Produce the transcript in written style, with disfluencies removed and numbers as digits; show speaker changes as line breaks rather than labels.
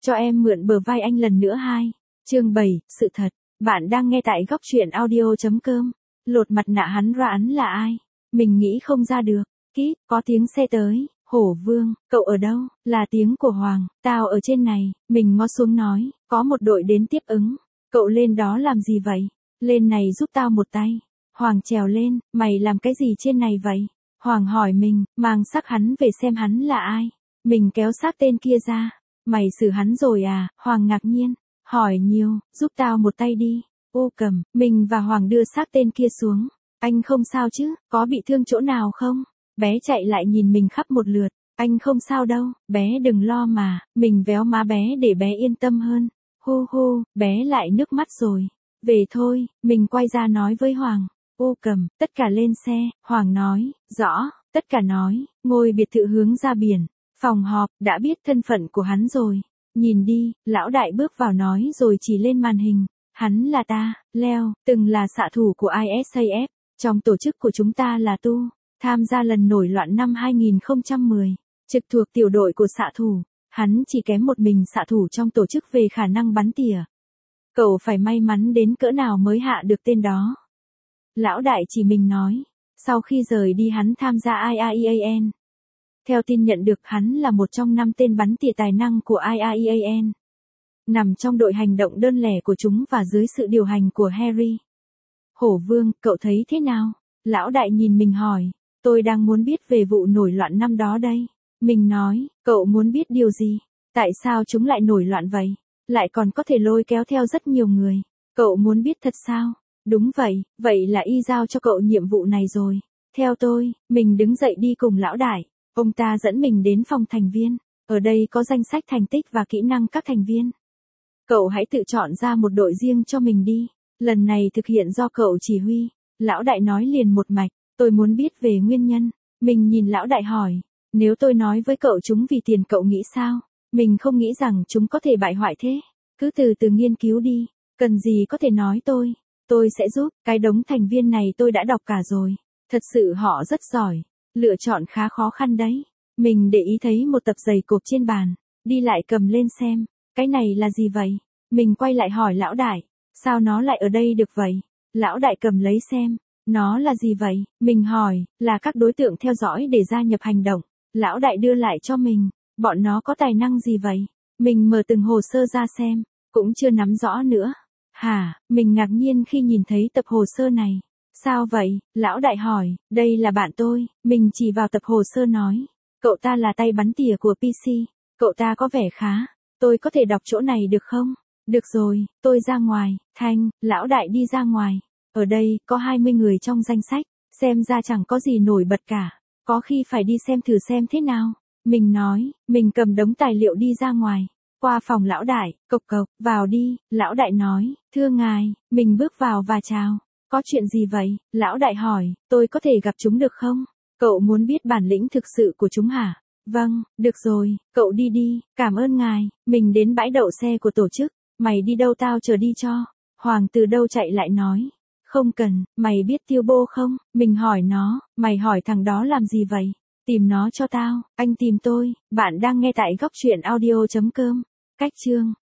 Cho em mượn bờ vai anh lần nữa 2. Chương 7, sự thật. Bạn đang nghe tại góc truyện audio.com. Lột mặt nạ hắn Rãn là ai? Mình nghĩ không ra được. Kít, có tiếng xe tới. Hổ Vương, cậu ở đâu? Là tiếng của Hoàng. Tao ở trên này. Mình ngó xuống nói, có một đội đến tiếp ứng. Cậu lên đó làm gì vậy? Lên này giúp tao một tay. Hoàng trèo lên, mày làm cái gì trên này vậy? Hoàng hỏi mình, mang xác hắn về xem hắn là ai. Mình kéo xác tên kia ra. Mày xử hắn rồi à? Hoàng ngạc nhiên. Hỏi nhiều, giúp tao một tay đi. Ô Cầm, mình và Hoàng đưa xác tên kia xuống. Anh không sao chứ, có bị thương chỗ nào không? Bé chạy lại nhìn mình khắp một lượt. Anh không sao đâu, bé đừng lo mà. Mình véo má bé để bé yên tâm hơn. Hu hu, bé lại nước mắt rồi. Về thôi, mình quay ra nói với Hoàng. Ô Cầm, tất cả lên xe. Hoàng nói, rõ, tất cả nói, ngôi biệt thự hướng ra biển. Phòng họp, đã biết thân phận của hắn rồi. Nhìn đi, lão đại bước vào nói rồi chỉ lên màn hình. Hắn là ta, Leo, từng là xạ thủ của ISAF. Trong tổ chức của chúng ta là Tu. Tham gia lần nổi loạn năm 2010. Trực thuộc tiểu đội của xạ thủ. Hắn chỉ kém một mình xạ thủ trong tổ chức về khả năng bắn tỉa. Cậu phải may mắn đến cỡ nào mới hạ được tên đó. Lão đại chỉ mình nói. Sau khi rời đi hắn tham gia IAEAN. Theo tin nhận được hắn là một trong 5 tên bắn tỉa tài năng của IAEAN. Nằm trong đội hành động đơn lẻ của chúng và dưới sự điều hành của Harry. Hổ Vương, cậu thấy thế nào? Lão đại nhìn mình hỏi. Tôi đang muốn biết về vụ nổi loạn năm đó đây. Mình nói, cậu muốn biết điều gì? Tại sao chúng lại nổi loạn vậy? Lại còn có thể lôi kéo theo rất nhiều người. Cậu muốn biết thật sao? Đúng vậy, vậy là y giao cho cậu nhiệm vụ này rồi. Theo tôi, mình đứng dậy đi cùng lão đại. Ông ta dẫn mình đến phòng thành viên. Ở đây có danh sách thành tích và kỹ năng các thành viên. Cậu hãy tự chọn ra một đội riêng cho mình đi. Lần này thực hiện do cậu chỉ huy. Lão đại nói liền một mạch. Tôi muốn biết về nguyên nhân. Mình nhìn lão đại hỏi. Nếu tôi nói với cậu chúng vì tiền cậu nghĩ sao? Mình không nghĩ rằng chúng có thể bại hoại thế. Cứ từ từ nghiên cứu đi. Cần gì có thể nói tôi. Tôi sẽ giúp. Cái đống thành viên này tôi đã đọc cả rồi. Thật sự họ rất giỏi. Lựa chọn khá khó khăn đấy. Mình để ý thấy một tập giày cộp trên bàn. Đi lại cầm lên xem. Cái này là gì vậy? Mình quay lại hỏi lão đại. Sao nó lại ở đây được vậy? Lão đại cầm lấy xem. Nó là gì vậy? Mình hỏi. Là các đối tượng theo dõi để gia nhập hành động. Lão đại đưa lại cho mình. Bọn nó có tài năng gì vậy? Mình mở từng hồ sơ ra xem. Cũng chưa nắm rõ nữa. Hả? Mình ngạc nhiên khi nhìn thấy tập hồ sơ này. Sao vậy? Lão đại hỏi. Đây là bạn tôi. Mình chỉ vào tập hồ sơ nói. Cậu ta là tay bắn tỉa của PC. Cậu ta có vẻ khá. Tôi có thể đọc chỗ này được không? Được rồi, tôi ra ngoài. Thanh, lão đại đi ra ngoài. Ở đây, có 20 người trong danh sách. Xem ra chẳng có gì nổi bật cả. Có khi phải đi xem thử xem thế nào. Mình nói, mình cầm đống tài liệu đi ra ngoài. Qua phòng lão đại, cộc cộc, vào đi. Lão đại nói, thưa ngài. Mình bước vào và chào. Có chuyện gì vậy? Lão đại hỏi, tôi có thể gặp chúng được không? Cậu muốn biết bản lĩnh thực sự của chúng hả? Vâng, được rồi, cậu đi đi, cảm ơn ngài. Mình đến bãi đậu xe của tổ chức. Mày đi đâu tao chờ đi cho. Hoàng từ đâu chạy lại nói. Không cần, mày biết Tiêu Bô không? Mình hỏi nó, mày hỏi thằng đó làm gì vậy? Tìm nó cho tao, anh tìm tôi. Bạn đang nghe tại góc truyện audio.com. Cách chương